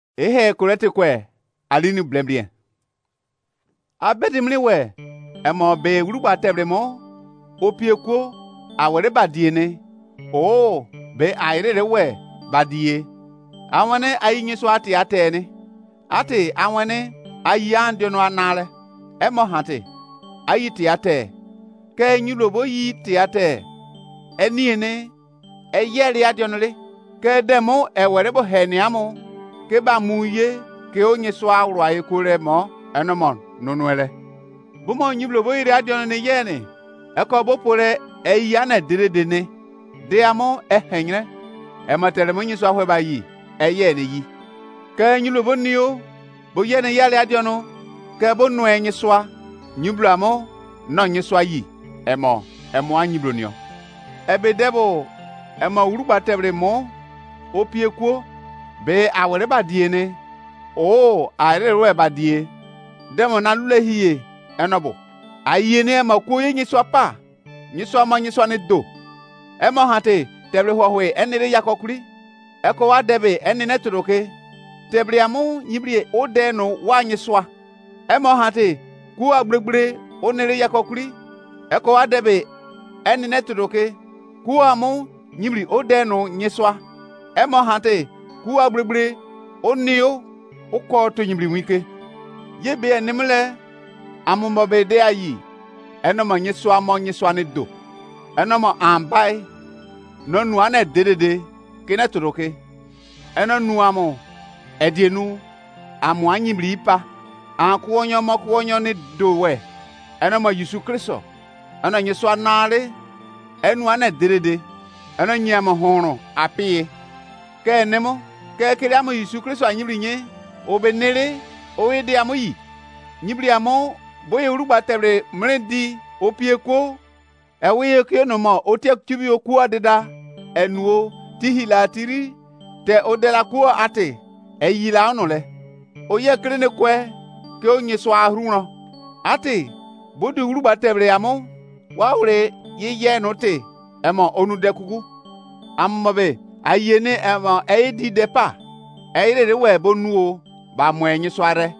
Ehe kurete kwe alini blemblien. Abedimli we emo be uruba tebremo opiekwo awere badiene. O be aire we badie. Awane ayinye so ate atene. Ate awane ayiande no anale. Emo hante ayiti ate. Ke nyulobo yi ti ate. Eniene eyeri adionle. Ke demo ewere bo heniamo. Ke ba muye ke onye so awro ayekure mo enomon nonuele. Bumo nyulo bo iri adion ne yene. Eko bo pore eya na deredene. De amo ehenyre. Ematere mo nyiso ahwe ba yi. Eye ne yi. Ke nyulo bo niyo bo yene yale adiono ke bo no enyisoa. Nyulo amo no nyisoa yi. Emo anyiblo nio. Ebe debo emo uruba tebre mo opiekwo be awere badiene. O arewe badie. Demo na lule hiye enobo. Ayene ema kwo ye nyiso pa. Nyiso ma nyiso ne do. Emo hate tebre hwahwe enire yakokuri. Eko wa debe enine turoke. Tebre amu nyibrie ode no wa nyiso. Emo hate ku agbregbre onire yakokuri. Eko wa debe enine turoke. Ku amu nyibri ode no nyiso. Emo hate ku agbregbre onio uko to nyibri wike. Yebe enimle amumbo be de ayi. Enomo nyiso amo nyiso ne do. Enomo ambai no nu ane dedede kene turoke. Eno nu amo edienu amu anyibri ipa. Anku onyo ne do we. Enomo Yesu Kristo. Eno nyiso anale enu ane dedede. Eno nyamo hono apie. Ke enemo ke kiri amo Yesu Kristo anyibri nye obenere oede amo yi. Nyibri amo boye uruba tebre mrendi opiekwo ewe ke no mo otek tubi oku adeda enuo tihila tiri te odela ku ate eyila onole oye kire ne kwe ke onye so ahruno ate bodu uruba tebre amo wawre ye no te emo onu dekugu ammobe ayene emo eidi depa eyire we bonuo ba mo enyi so are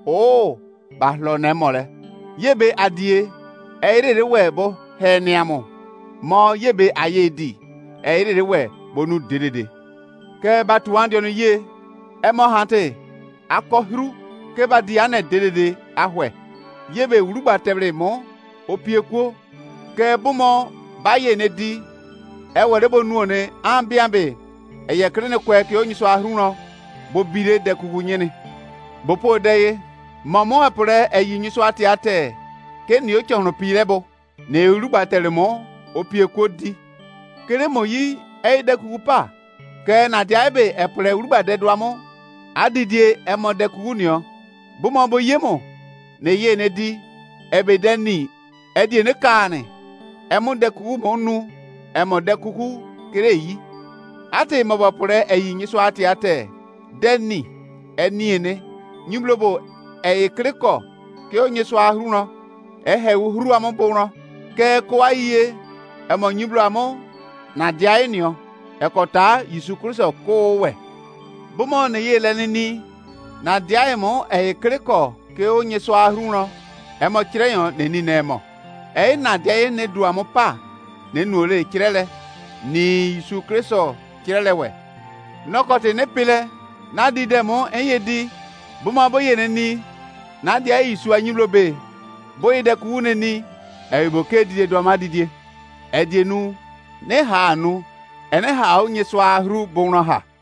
o ba lo ne mole yebe adie eyire we bo heniamo mo yebe ayedi eyire we bonu dedede ke batu ande no ye emo hante akohru ke badi ane dedede ahwe yebe uruba tebre mo opiekwo ke bumo baye ne di ewere bonu one ambiambe eye kire ne kwe ke onyiso ahruno bo bire de kugu nyene bo po deye mamo apre eyinyiso ate ke ni ocho no pirebo ne uruba telemo opiekwo di kere mo yi de kugu pa ke na dia ebe epre uruba de doamo adidie emo de kugu nio bo mo bo yemo ne ye ne di ebe deni edi ne kane emo de kugu mo nu emo de kugu kere yi ate mo bo pore eyinyiso ate deni eniene nyumlobo kriko ke onye so ahruno ehe uhuru ambono ke kwaie emo nyumlo amo na dia enio ekota Yesu Kristo kowe bumo ne yele nini na dia emo kriko ke onye so ahruno emo kireyo neni nemo na dia ne du amo pa ne nuole kirele ni Yesu Kristo kirelewe nokote ne pile na di demo eyedi buma boye neni na di ayisu anyulobe boye de ku neni eboke di do amadidie edienu ne ha anu ene ha onye so ahru bonro ha